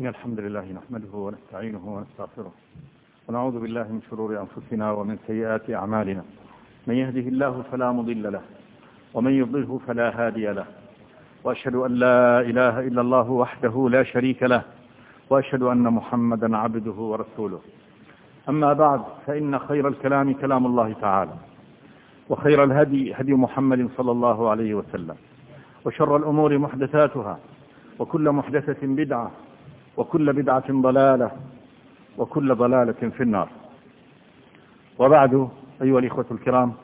إن الحمد لله نحمده ونستعينه ونستغفره ونعوذ بالله من شرور أنفسنا ومن سيئات أعمالنا. من يهده الله فلا مضل له ومن يضلله فلا هادي له، وأشهد أن لا إله إلا الله وحده لا شريك له، وأشهد أن محمدا عبده ورسوله. أما بعد، فإن خير الكلام كلام الله تعالى، وخير الهدي هدي محمد صلى الله عليه وسلم، وشر الأمور محدثاتها، وكل محدثة بدعة، وكل بدعة ضلالة، وكل ضلالة في النار. وبعد، أيها الإخوة الكرام،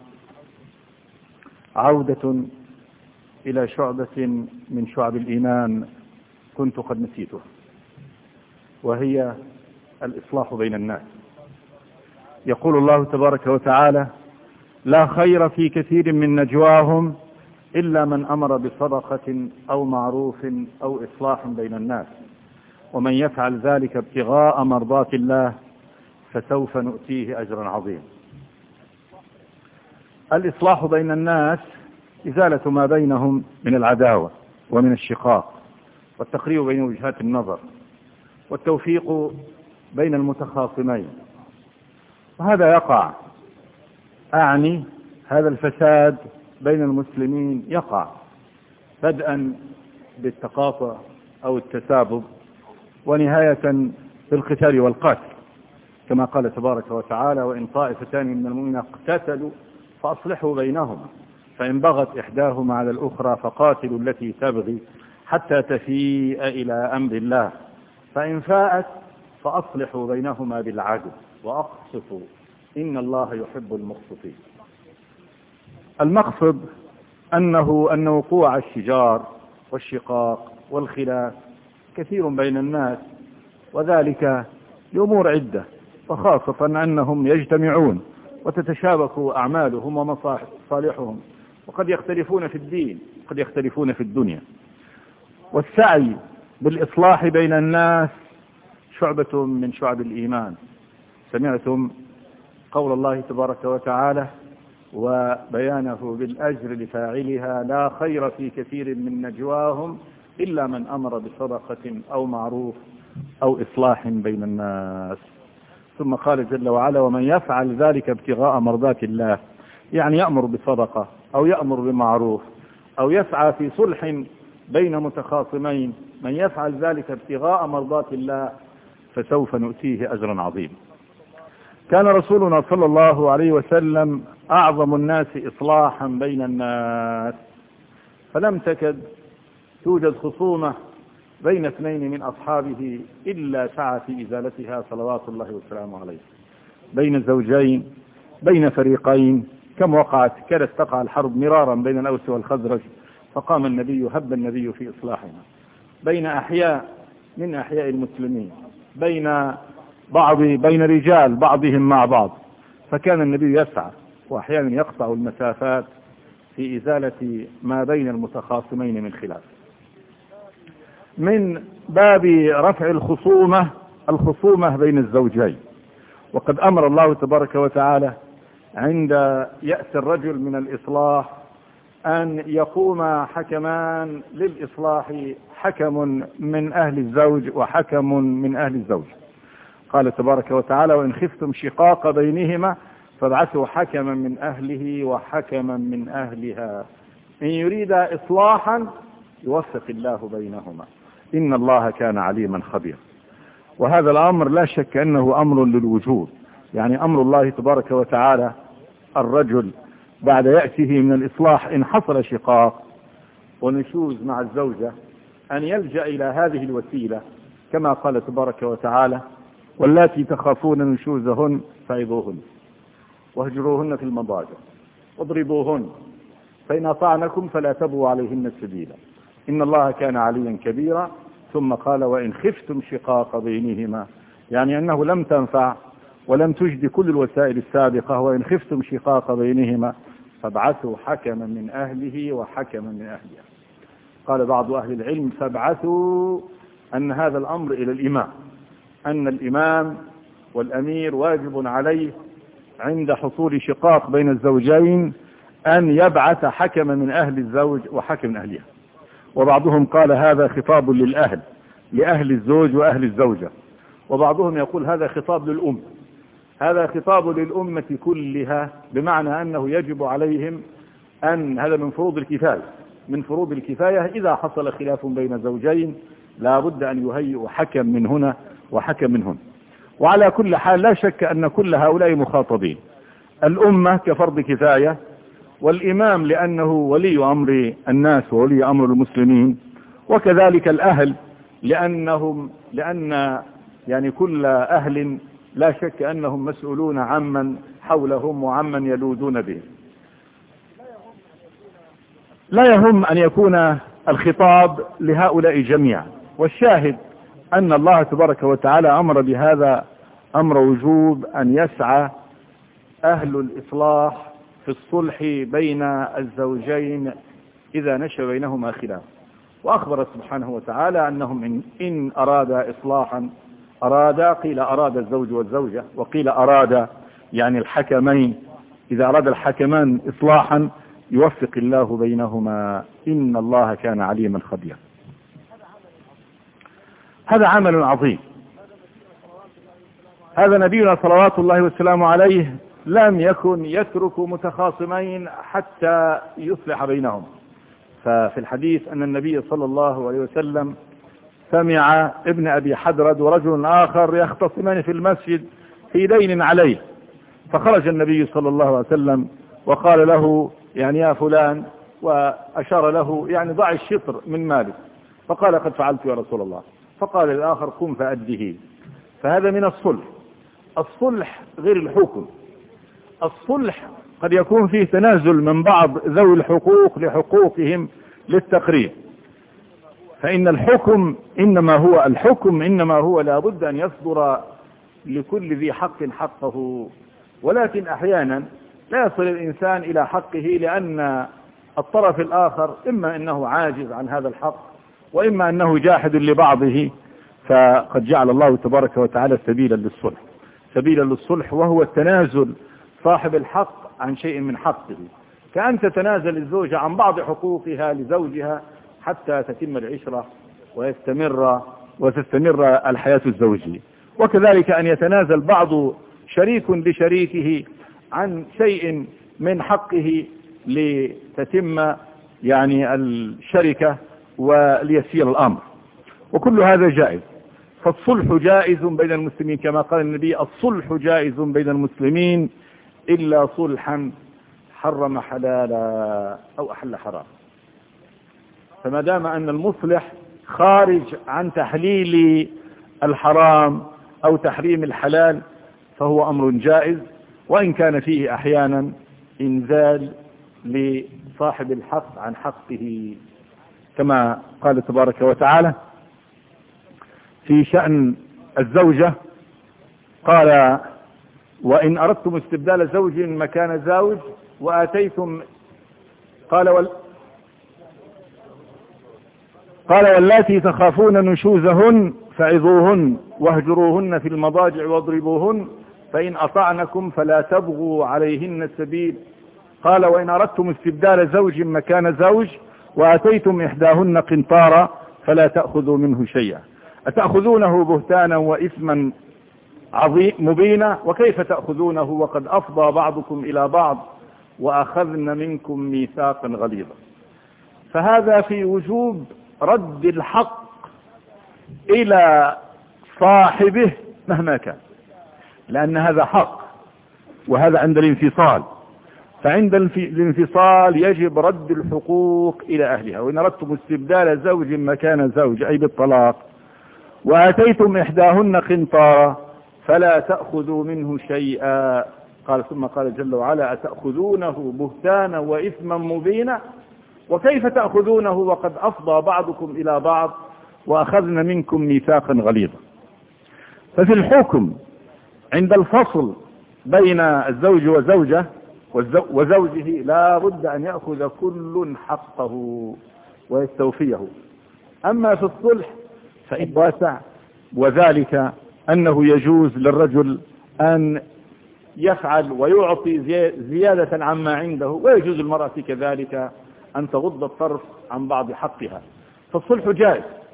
عودة إلى شعبة من شعب الإيمان كنت قد نسيته، وهي الإصلاح بين الناس. يقول الله تبارك وتعالى: لا خير في كثير من نجواهم إلا من أمر بصدقة أو معروف أو إصلاح بين الناس، ومن يفعل ذلك ابتغاء مرضات الله فسوف نؤتيه أجرا عظيما. الإصلاح بين الناس إزالة ما بينهم من العداوة ومن الشقاق، والتقريب بين وجهات النظر، والتوفيق بين المتخاصمين. وهذا يقع، أعني هذا الفساد بين المسلمين يقع بدءا بالتقاطع أو التسابق، ونهاية بالقتال والقتل، كما قال تبارك وتعالى: وإن طائفتان من المؤمنين اقتتلوا فأصلحوا بينهما، فإن بغت إحداهما على الأخرى فقاتلوا التي تبغي حتى تفيء إلى أمر الله، فإن فاءت فأصلحوا بينهما بالعدل وأقسطوا إن الله يحب المقسطين. المقصد أن وقوع الشجار والشقاق والخلاف كثير بين الناس، وذلك لأمور عدة، وخاصة أنهم يجتمعون وتتشابك أعمالهم ومصالحهم، وقد يختلفون في الدين، وقد يختلفون في الدنيا. والسعي بالإصلاح بين الناس شعبة من شعب الإيمان. سمعتم قول الله تبارك وتعالى وبيانه بالأجر لفاعلها: لا خير في كثير من نجواهم إلا من أمر بصدقة أو معروف أو إصلاح بين الناس. ثم قال جل وعلا: ومن يفعل ذلك ابتغاء مرضات الله، يعني يأمر بصدقة أو يأمر بمعروف أو يسعى في صلح بين متخاصمين، من يفعل ذلك ابتغاء مرضات الله فسوف نؤتيه أجرا عظيما. كان رسولنا صلى الله عليه وسلم أعظم الناس إصلاحا بين الناس، فلم تكد توجد خصومة بين اثنين من أصحابه إلا سعى في إزالتها صلوات الله وسلامه عليه، بين زوجين، بين فريقين، كم وقعت، كانت تقع الحرب مرارا بين الأوس والخزرج، فقام النبي هب النبي في إصلاحها، بين أحياء من أحياء المسلمين، بين رجال بعضهم مع بعض، فكان النبي يسعى وأحيانا يقطع المسافات في إزالة ما بين المتخاصمين من خلاف. من باب رفع الخصومة بين الزوجين، وقد أمر الله تبارك وتعالى عند يأس الرجل من الإصلاح أن يقوم حكمان للإصلاح، حكم من أهل الزوج وحكم من أهل الزوج. قال تبارك وتعالى: وإن خفتم شقاق بينهما فابعثوا حكما من أهله وحكما من أهلها إن يريد إصلاحا يوفق الله بينهما إن الله كان عليما خبيرا. وهذا الأمر لا شك أنه أمر للوجوب، يعني أمر الله تبارك وتعالى الرجل بعد يأته من الإصلاح إن حصل شقاق ونشوز مع الزوجة أن يلجأ إلى هذه الوسيلة، كما قال تبارك وتعالى: واللاتي تخافون نشوزهن فعظوهن واهجروهن في المضاجع واضربوهن فإن أطعنكم فلا تبغوا عليهن سبيلا إن الله كان عليا كبيرا. ثم قال: وإن خفتم شقاق بينهما، يعني أنه لم تنفع ولم تجد كل الوسائل السابقة، وإن خفتم شقاق بينهما فابعثوا حكما من أهله وحكما من أهلها. قال بعض أهل العلم: فابعثوا أن هذا الأمر إلى الإمام، أن الإمام والأمير واجب عليه عند حصول شقاق بين الزوجين أن يبعث حكما من أهل الزوج وحكم من أهلها. وبعضهم قال هذا خطاب للأهل، لأهل الزوج وأهل الزوجة. وبعضهم يقول هذا خطاب للأمة، هذا خطاب للأمة كلها، بمعنى أنه يجب عليهم أن هذا من فروض الكفاية، من فروض الكفاية إذا حصل خلاف بين زوجين لا بد أن يهيئوا حكم من هنا وحكم من هنا. وعلى كل حال لا شك أن كل هؤلاء مخاطبين، الأمة كفرض كفاية، والإمام لأنه ولي أمر الناس وولي أمر المسلمين، وكذلك الأهل لأن يعني كل أهل لا شك أنهم مسؤولون عمن حولهم وعمن يلوذون به. لا يهم أن يكون الخطاب لهؤلاء جميعا، والشاهد أن الله تبارك وتعالى أمر بهذا أمر وجوب، أن يسعى أهل الإصلاح في الصلح بين الزوجين إذا نشأ بينهما خلاف. وأخبر سبحانه وتعالى أنهم إن أراد إصلاحا قيل أراد الزوج والزوجة، وقيل أراد يعني الحكمين، إذا أراد الحكمان إصلاحا يوفق الله بينهما إن الله كان عليما خبيرا. هذا عمل عظيم. هذا نبينا صلوات الله والسلام عليه لم يكن يترك متخاصمين حتى يصلح بينهم. ففي الحديث أن النبي صلى الله عليه وسلم سمع ابن أبي حدرد ورجل آخر يختصمان في المسجد في دين عليه، فخرج النبي صلى الله عليه وسلم وقال له يعني يا فلان، وأشار له يعني ضع الشطر من مالك، فقال قد فعلت يا رسول الله، فقال الآخر قم فأده. فهذا من الصلح. الصلح غير الحكم. الصلح قد يكون فيه تنازل من بعض ذوي الحقوق لحقوقهم للتقرير، فإن الحكم إنما هو لابد أن يصدر لكل ذي حق حقه، ولكن أحيانا لا يصل الإنسان إلى حقه لأن الطرف الآخر إما أنه عاجز عن هذا الحق، وإما أنه جاحد لبعضه، فقد جعل الله تبارك وتعالى سبيلا للصلح، وهو التنازل صاحب الحق عن شيء من حقه، كأن تتنازل الزوجة عن بعض حقوقها لزوجها حتى تتم العشرة وتستمر الحياة الزوجية. وكذلك أن يتنازل بعض شريك لشريكه عن شيء من حقه لتتم يعني الشركة وليسير الأمر، وكل هذا جائز. فالصلح جائز بين المسلمين كما قال النبي: الصلح جائز بين المسلمين إلا صلحا حرم حلالا أو أحل حرام. فما دام أن المصلح خارج عن تحليل الحرام أو تحريم الحلال فهو أمر جائز، وإن كان فيه أحيانا إنزال لصاحب الحق عن حقه، كما قال تبارك وتعالى في شأن الزوجة، قال: وإن أردتم استبدال زوج مكان زوج وآتيتم قال واللاتي تخافون نشوزهن فعظوهن واهجروهن في المضاجع واضربوهن فإن أطعنكم فلا تبغوا عليهن السبيل. قال: وإن أردتم استبدال زوج مكان زوج وآتيتم إحداهن قنطارا فلا تأخذوا منه شيئا أتأخذونه بهتانا وإثما مبينا وكيف تأخذونه وقد أفضى بعضكم إلى بعض وأخذن منكم ميثاقا غليظا. فهذا في وجوب رد الحق إلى صاحبه مهما كان، لأن هذا حق، وهذا عند الانفصال. فعند الانفصال يجب رد الحقوق إلى أهلها. وإن أردتم استبدال زوج مكان زوج أي بالطلاق وآتيتم إحداهن قنطارا فلا تأخذوا منه شيئا. ثم قال جل وعلا: أتأخذونه بهتانا وإثما مبينا وكيف تأخذونه وقد أفضى بعضكم إلى بعض وأخذن منكم ميثاقا غليظا. ففي الحكم عند الفصل بين الزوج وزوجه لا بد أن يأخذ كل حقه ويستوفيه. أما في الصلح فإن واسع، وذلك أنه يجوز للرجل أن يفعل ويعطي زيادة عما عنده، ويجوز المرأة كذلك أن تغض الطرف عن بعض حقها. فالصلح جائز.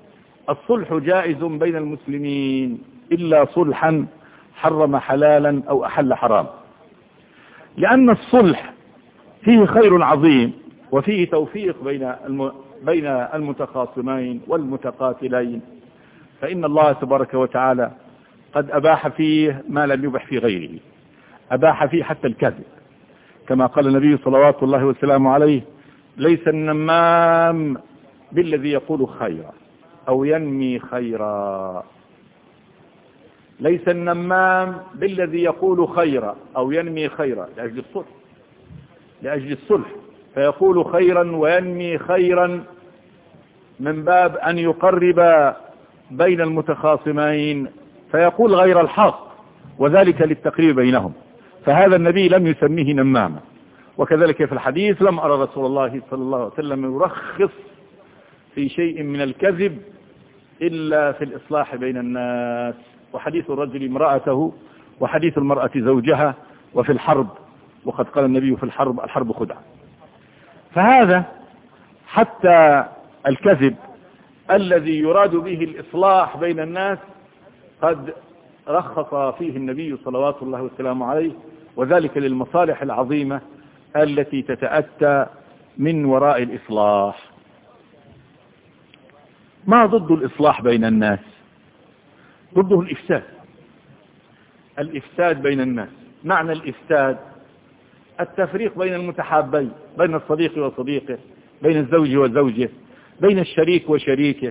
الصلح جائز بين المسلمين إلا صلحا حرم حلالا أو أحل حرام، لأن الصلح فيه خير عظيم وفيه توفيق بين المتخاصمين والمتقاتلين، فإن الله تبارك وتعالى قد أباح فيه ما لم يبح في غيره، أباح فيه حتى الكذب، كما قال النبي صلوات الله وسلامه عليه: ليس النمام بالذي يقول خيرا أو ينمي خيرا، ليس النمام بالذي يقول خيرا أو ينمي خيرا، لأجل الصلح فيقول خيرا وينمي خيرا من باب أن يقرب بين المتخاصمين، فيقول غير الحق وذلك للتقريب بينهم، فهذا النبي لم يسميه نماما. وكذلك في الحديث: لم أرى رسول الله صلى الله عليه وسلم يرخص في شيء من الكذب إلا في الإصلاح بين الناس، وحديث الرجل امرأته وحديث المرأة زوجها، وفي الحرب، وقد قال النبي في الحرب خدعة. فهذا حتى الكذب الذي يراد به الإصلاح بين الناس قد رخص فيه النبي صلوات الله وسلامه عليه، وذلك للمصالح العظيمة التي تتأتى من وراء الإصلاح. ما ضد الإصلاح بين الناس؟ ضده الإفساد بين الناس. معنى الإفساد التفريق بين المتحابين، بين الصديق وصديقه، بين الزوج وزوجه، بين الشريك وشريكه.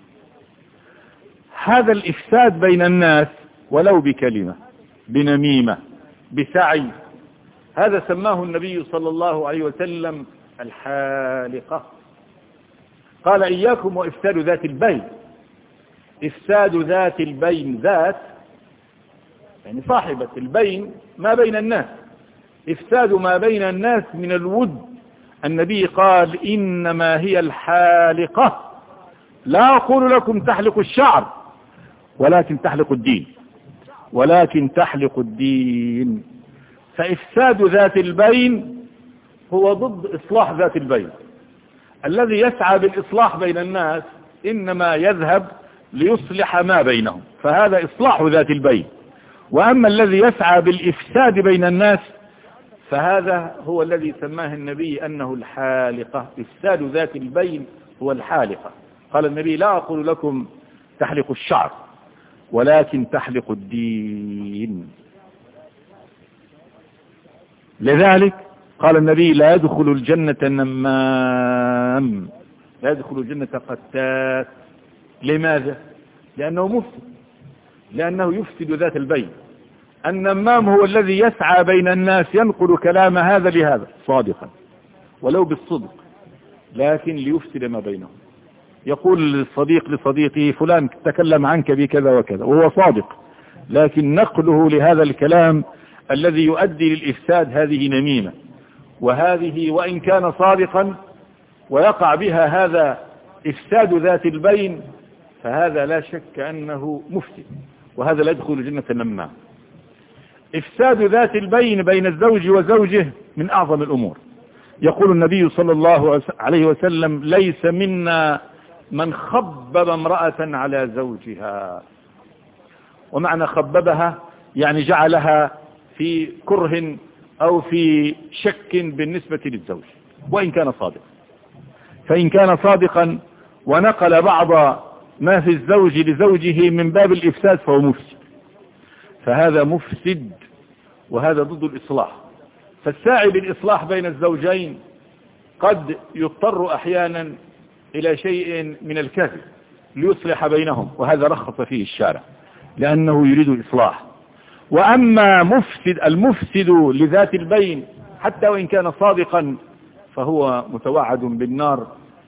هذا الإفساد بين الناس ولو بكلمة، بنميمة، بسعي، هذا سماه النبي صلى الله عليه وسلم الحالقة. قال: إياكم وإفساد ذات البين. إفساد ذات البين، ذات يعني صاحبة البين ما بين الناس، إفساد ما بين الناس من الود. النبي قال: إنما هي الحالقة، لا أقول لكم تحلق الشعر ولكن تحلق الدين. فإفساد ذات البين هو ضد إصلاح ذات البين. الذي يسعى بالإصلاح بين الناس إنما يذهب ليصلح ما بينهم، فهذا إصلاح ذات البين. وأما الذي يسعى بالإفساد بين الناس فهذا هو الذي سماه النبي أنه الحالقة. إفساد ذات البين هو الحالقة. قال النبي: لا أقول لكم تحلق الشعر ولكن تحلق الدين. لذلك قال النبي: لا يدخل الجنة نمام، لا يدخل الجنة قتات. لماذا؟ لأنه مفسد، لأنه يفسد ذات البين. النمام هو الذي يسعى بين الناس، ينقل كلام هذا لهذا صادقا ولو بالصدق، لكن ليفسد ما بينهم. يقول الصديق لصديقه: فلان تكلم عنك بكذا وكذا، وهو صادق، لكن نقله لهذا الكلام الذي يؤدي للإفساد هذه نميمة. وهذه وإن كان صادقا ويقع بها هذا إفساد ذات البين، فهذا لا شك أنه مفسد، وهذا لا يدخل جنة النمام. إفساد ذات البين بين الزوج وزوجه من أعظم الأمور. يقول النبي صلى الله عليه وسلم: ليس منا من خبب امرأة على زوجها. ومعنى خببها يعني جعلها في كره أو في شك بالنسبة للزوج وإن كان صادقا. فإن كان صادقا ونقل بعض ما في الزوج لزوجه من باب الإفساد فهو مفسد، فهذا مفسد، وهذا ضد الإصلاح. فالساعي بالإصلاح بين الزوجين قد يضطر أحيانا إلى شيء من الكذب ليصلح بينهم، وهذا رخص فيه الشارع لأنه يريد الإصلاح. وأما المفسد لذات البين حتى وإن كان صادقا فهو متوعد بالنار.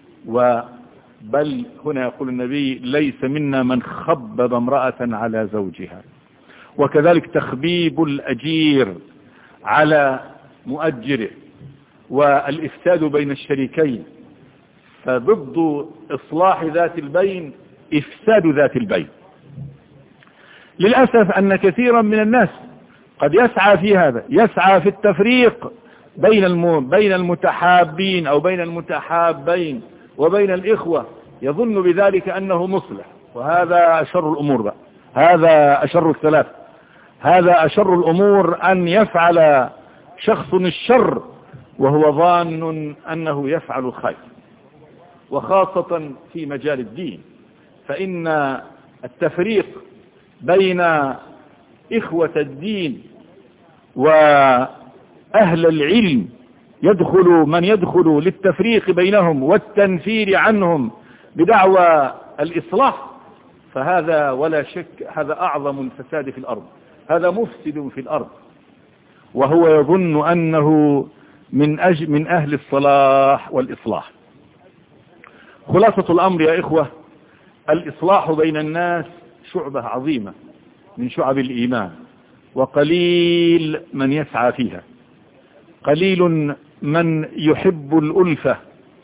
بل هنا يقول النبي: ليس منا من خبب امرأة على زوجها. وكذلك تخبيب الأجير على مؤجره والإفساد بين الشريكين، فضد إصلاح ذات البين إفساد ذات البين. للأسف أن كثيرا من الناس قد يسعى في هذا، يسعى في التفريق بين المتحابين أو بين المتحابين وبين الإخوة، يظن بذلك أنه مصلح، وهذا أشر الأمور بقى، هذا أشر الثلاث. هذا أشر الأمور أن يفعل شخص الشر وهو ظان أنه يفعل الخير، وخاصة في مجال الدين، فإن التفريق بين إخوة الدين وأهل العلم من يدخل للتفريق بينهم والتنفير عنهم بدعوى الإصلاح، فهذا ولا شك هذا أعظم الفساد في الأرض، هذا مفسد في الأرض، وهو يظن أنه من أهل الصلاح والإصلاح. خلاصة الأمر يا إخوة، الإصلاح بين الناس شعبة عظيمة من شعب الإيمان، وقليل من يسعى فيها، قليل من يحب الألفة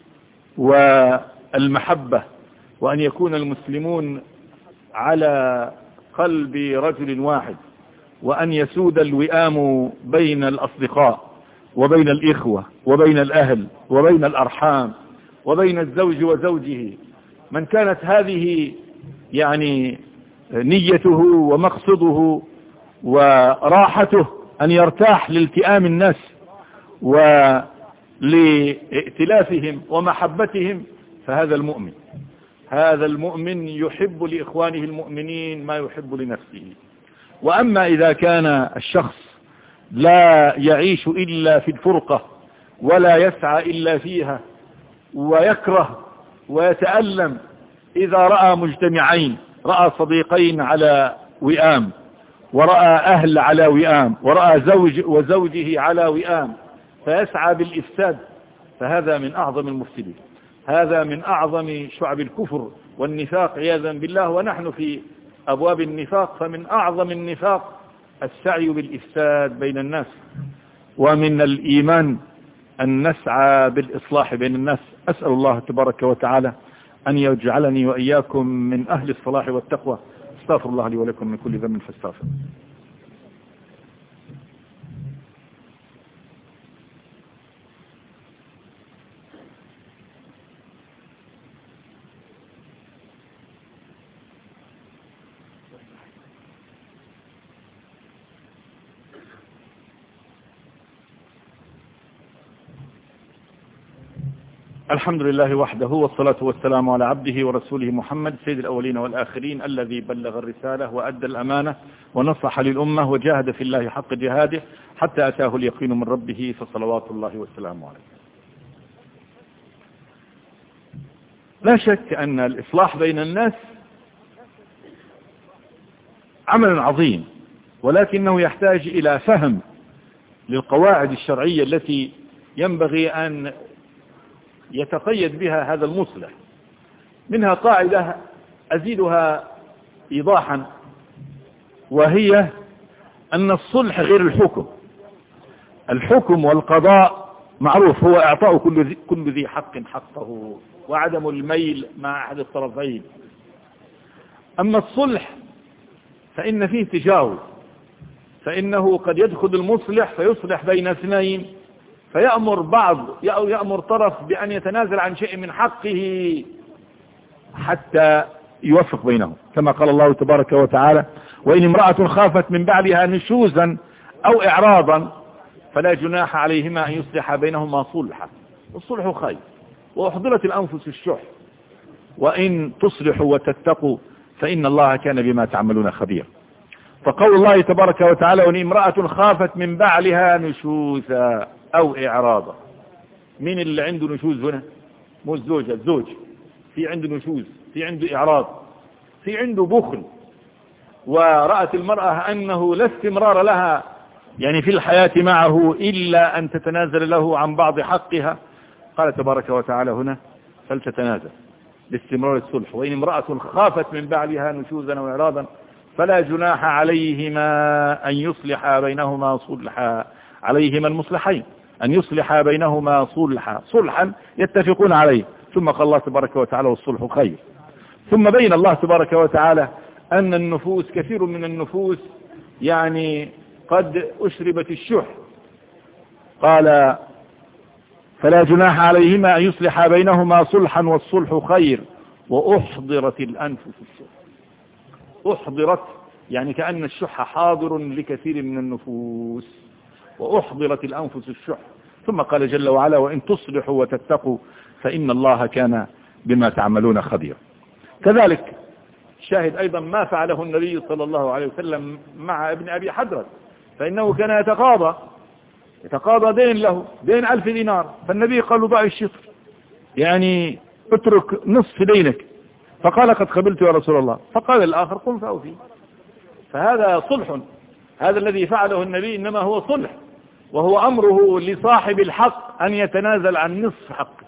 والمحبة، وأن يكون المسلمون على قلب رجل واحد، وأن يسود الوئام بين الأصدقاء وبين الإخوة وبين الأهل وبين الأرحام وبين الزوج وزوجه. من كانت هذه يعني نيته ومقصده وراحته أن يرتاح لالتئام الناس ولائتلافهم ومحبتهم، فهذا المؤمن، هذا المؤمن يحب لإخوانه المؤمنين ما يحب لنفسه. وأما إذا كان الشخص لا يعيش إلا في الفرقة ولا يسعى إلا فيها، ويكره ويتألم إذا رأى مجتمعين، رأى صديقين على وئام، ورأى أهل على وئام، ورأى زوج وزوجه على وئام، فيسعى بالإفساد، فهذا من أعظم المفسدين، هذا من أعظم شعب الكفر والنفاق عياذا بالله. ونحن في أبواب النفاق، فمن أعظم النفاق السعي بالإفساد بين الناس، ومن الإيمان أن نسعى بالإصلاح بين الناس. أسأل الله تبارك وتعالى أن يجعلني وإياكم من أهل الصلاح والتقوى. استغفر الله لي ولكم من كل ذنب فاستغفر. الحمد لله وحده، والصلاة والسلام على عبده ورسوله محمد سيد الأولين والآخرين، الذي بلغ الرسالة وأدى الأمانة ونصح للأمة وجاهد في الله حق جهاده حتى أتاه اليقين من ربه، فصلوات الله والسلام عليه. لا شك أن الإصلاح بين الناس عمل عظيم، ولكنه يحتاج إلى فهم للقواعد الشرعية التي ينبغي أن يتقيد بها هذا المصلح. منها قاعدة أزيدها إيضاحا، وهي أن الصلح غير الحكم. الحكم والقضاء معروف هو إعطاء كل ذي حق حقه وعدم الميل مع أحد الطرفين. أما الصلح فإن فيه تجاوز، فإنه قد يدخل المصلح فيصلح بين اثنين، يأمر طرف بأن يتنازل عن شيء من حقه حتى يوفق بينهم، كما قال الله تبارك وتعالى: وإن امرأة خافت من بعلها نشوزا أو إعراضا فلا جناح عليهما أن يصلح بينهما صلحا، والصلح خير، وأحضرت الأنفس الشح، وإن تصلحوا وتتقوا فإن الله كان بما تعملون خبير. فقول الله تبارك وتعالى: وإن امرأة خافت من بعلها نشوزا أو إعراضا. مين اللي عنده نشوز هنا؟ مو الزوجة، الزوج في عنده نشوز، في عنده إعراض، في عنده بخل، ورأت المرأة أنه لا استمرار لها يعني في الحياة معه إلا أن تتنازل له عن بعض حقها. قال تبارك وتعالى هنا: فلتتنازل لاستمرار الصلح. وإن امرأة خافت من بعلها نشوزا أو إعراضا فلا جناح عليهما أن يصلحا بينهما صلحا، عليهما المصلحين أن يصلحا بينهما صلحا يتفقون عليه. ثم قال الله تبارك وتعالى: والصلح خير. ثم بين الله تبارك وتعالى أن النفوس، كثير من النفوس يعني قد أشربت الشح، قال: فلا جناح عليهما أن يصلحا بينهما صلحا والصلح خير وأحضرت الأنفس الشح. أحضرت، يعني كأن الشح حاضر لكثير من النفوس، وأحضرت الأنفس الشح. ثم قال جل وعلا: وإن تصلحوا وتتقوا فإن الله كان بما تعملون خبيرا. كذلك شاهد أيضا ما فعله النبي صلى الله عليه وسلم مع ابن أبي حدرد، فإنه كان يتقاضى دين له، دين 1000 دينار، فالنبي قال له: ضع الشطر، يعني اترك نصف دينك. فقال: قد قبلت يا رسول الله. فقال الآخر: قم فأوفي. فهذا صلح، هذا الذي فعله النبي إنما هو صلح، وهو أمره لصاحب الحق أن يتنازل عن نصف حقه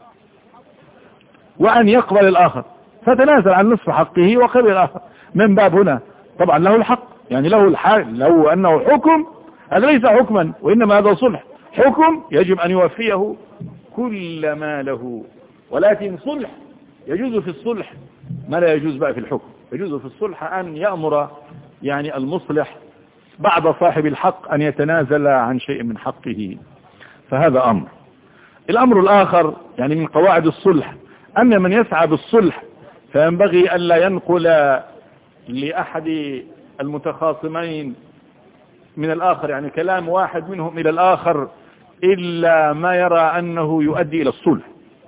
وأن يقبل الآخر، فتنازل عن نصف حقه وقبل الآخر. من باب هنا طبعا له الحق، يعني له الحق، لو أنه حكم هذا ليس حكما، وإنما هذا صلح. حكم يجب أن يوفيه كل ما له، ولكن صلح يجوز في الصلح ما لا يجوز بقى في الحكم. يجوز في الصلح أن يأمر يعني المصلح بعد صاحب الحق أن يتنازل عن شيء من حقه، فهذا أمر. الأمر الآخر يعني من قواعد الصلح أن من يسعى بالصلح فينبغي ألا ينقل لأحد المتخاصمين من الآخر، يعني كلام واحد منهم إلى الآخر، إلا ما يرى أنه يؤدي إلى الصلح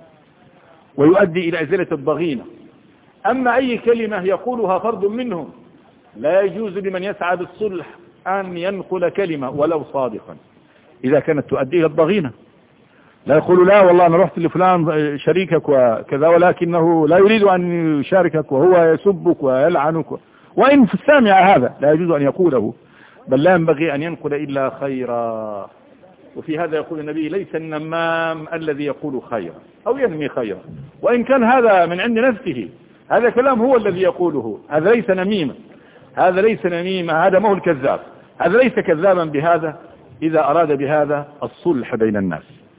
ويؤدي إلى إزالة الضغينة. أما أي كلمة يقولها فرد منهم لا يجوز لمن يسعى بالصلح أن ينقل كلمة ولو صادقا إذا كانت تؤدي إلى الضغينة. لا يقول: لا والله أنا رحت لفلان شريكك وكذا، ولكنه لا يريد أن يشاركك وهو يسبك ويلعنك، وإن في السامع هذا لا يجوز أن يقوله، بل لا ينبغي أن ينقل إلا خيرا. وفي هذا يقول النبي: ليس النمام الذي يقول خيرا أو ينمي خيرا، وإن كان هذا من عند نفسه، هذا كلام هو الذي يقوله، هذا ليس نميمة، هذا ليس نميمة، هذا ما هو الكذاب، هذا ليس كذابا بهذا إذا أراد بهذا الصلح بين الناس.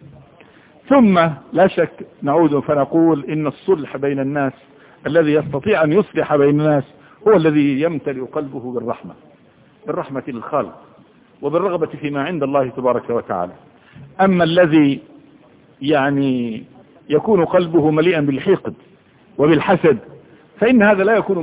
ثم لا شك نعود فنقول إن الصلح بين الناس الذي يستطيع أن يصلح بين الناس هو الذي يمتلئ قلبه بالرحمة للخالق وبالرغبة فيما عند الله تبارك وتعالى. أما الذي يعني يكون قلبه مليئا بالحقد وبالحسد فإن هذا لا يكون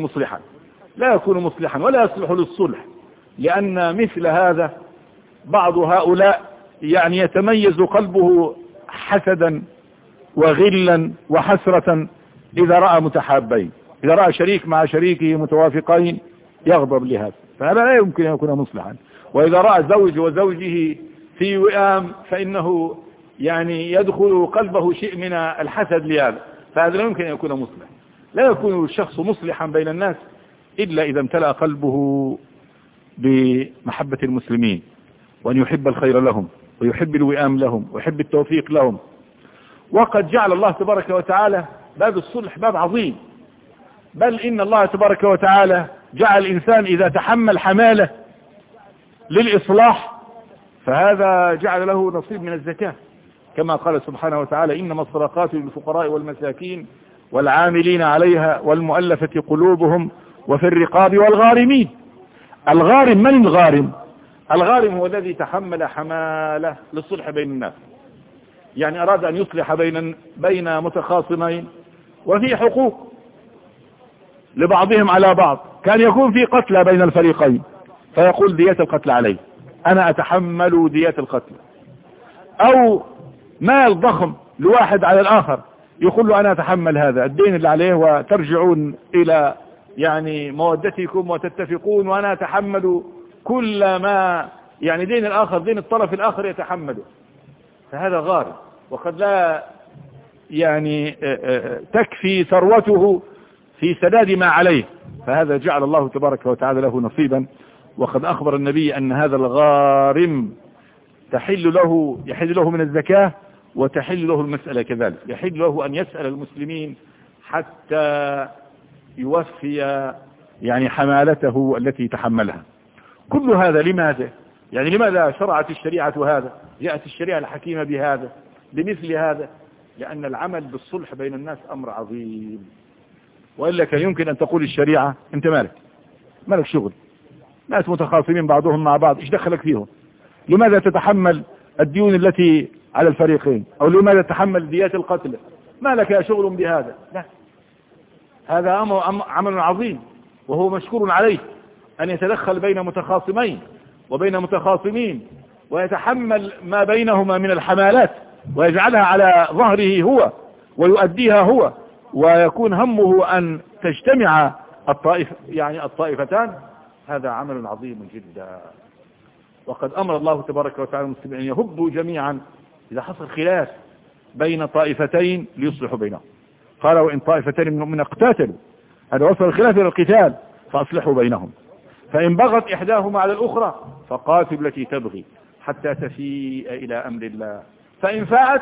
مصلحا ولا يصلح للصلح، لأن مثل هذا بعض هؤلاء يعني يتميز قلبه حسدا وغلا وحسرة إذا رأى متحابين، إذا رأى شريك مع شريكه متوافقين يغضب لهذا، فهذا لا يمكن أن يكون مصلحا. وإذا رأى زوج وزوجه في وئام فإنه يعني يدخل قلبه شيء من الحسد لهذا، فهذا لا يمكن أن يكون مصلحا. لا يكون الشخص مصلحا بين الناس إلا إذا امتلأ قلبه بمحبة المسلمين، وأن يحب الخير لهم ويحب الوئام لهم ويحب التوفيق لهم. وقد جعل الله تبارك وتعالى باب الصلح باب عظيم، بل إن الله تبارك وتعالى جعل الإنسان إذا تحمل حمالة للإصلاح فهذا جعل له نصيب من الزكاة، كما قال سبحانه وتعالى: إنما الصدقات للفقراء والمساكين والعاملين عليها والمؤلفة قلوبهم وفي الرقاب والغارمين. الغارم من الغارم؟ الغارم هو الذي تحمل حمالة للصلح بين الناس، يعني أراد أن يصلح بين متخاصمين وفي حقوق لبعضهم على بعض، كان يكون في قتلى بين الفريقين فيقول: ديات القتل علي، أنا أتحمل ديات القتل. أو مال ضخم لواحد على الآخر يقول له: أنا أتحمل هذا الدين اللي عليه وترجعون إلى يعني مودتكم وتتفقون، وأنا أتحمل كل ما يعني دين الآخر، دين الطرف الآخر يتحمله. فهذا غارم، وقد لا يعني تكفي ثروته في سداد ما عليه، فهذا جعل الله تبارك وتعالى له نصيبا. وقد أخبر النبي أن هذا الغارم يحل له من الزكاة، وتحل له المسألة كذلك، يحل له أن يسأل المسلمين حتى يوفي يعني حمالته التي تحملها. كل هذا لماذا؟ يعني لماذا شرعت الشريعة هذا؟ جاءت الشريعة الحكيمة بهذا بمثل هذا؟ لأن العمل بالصلح بين الناس أمر عظيم، وإلا كان يمكن أن تقول الشريعة: أنت مالك شغل، ناس متخاصمين بعضهم مع بعض، إيش دخلك فيهم؟ لماذا تتحمل الديون التي على الفريقين؟ أو لماذا تتحمل ديات القتل؟ ما لك شغل بهذا؟ لا، هذا عمل عظيم وهو مشكور عليه، أن يتدخل بين متخاصمين وبين متخاصمين ويتحمل ما بينهما من الحمالات ويجعلها على ظهره هو ويؤديها هو، ويكون همه أن تجتمع الطائفتان، هذا عمل عظيم جدا. وقد أمر الله تبارك وتعالى المسلمين أن يهبوا جميعا إذا حصل خلاف بين طائفتين ليصلحوا بينهم. قال وإن طائفتين من المؤمنين اقتتلوا، هذا وصل الخلاف إلى القتال، فأصلحوا بينهم، فإن بغت إحداهما على الأخرى فقاتلوا التي تبغي حتى تفيء إلى أمر الله، فإن فاءت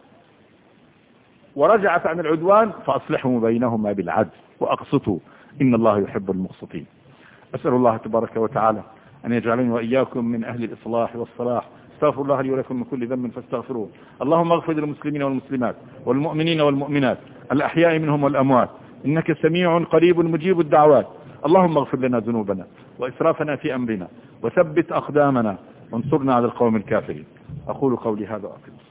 ورجعت عن العدوان فأصلحوا بينهما بالعدل وأقسطوا إن الله يحب المقسطين. أسأل الله تبارك وتعالى أن يجعلني وإياكم من أهل الإصلاح والصلاح. استغفر الله لي ولكم من كل ذنب فاستغفروه. اللهم اغفر للمسلمين والمسلمات والمؤمنين والمؤمنات الأحياء منهم والأموات، إنك سميع قريب مجيب الدعوات. اللهم اغفر لنا ذنوبنا وإسرافنا في أمرنا وثبت أقدامنا وانصرنا على القوم الكافرين. أقول قولي هذا وأقول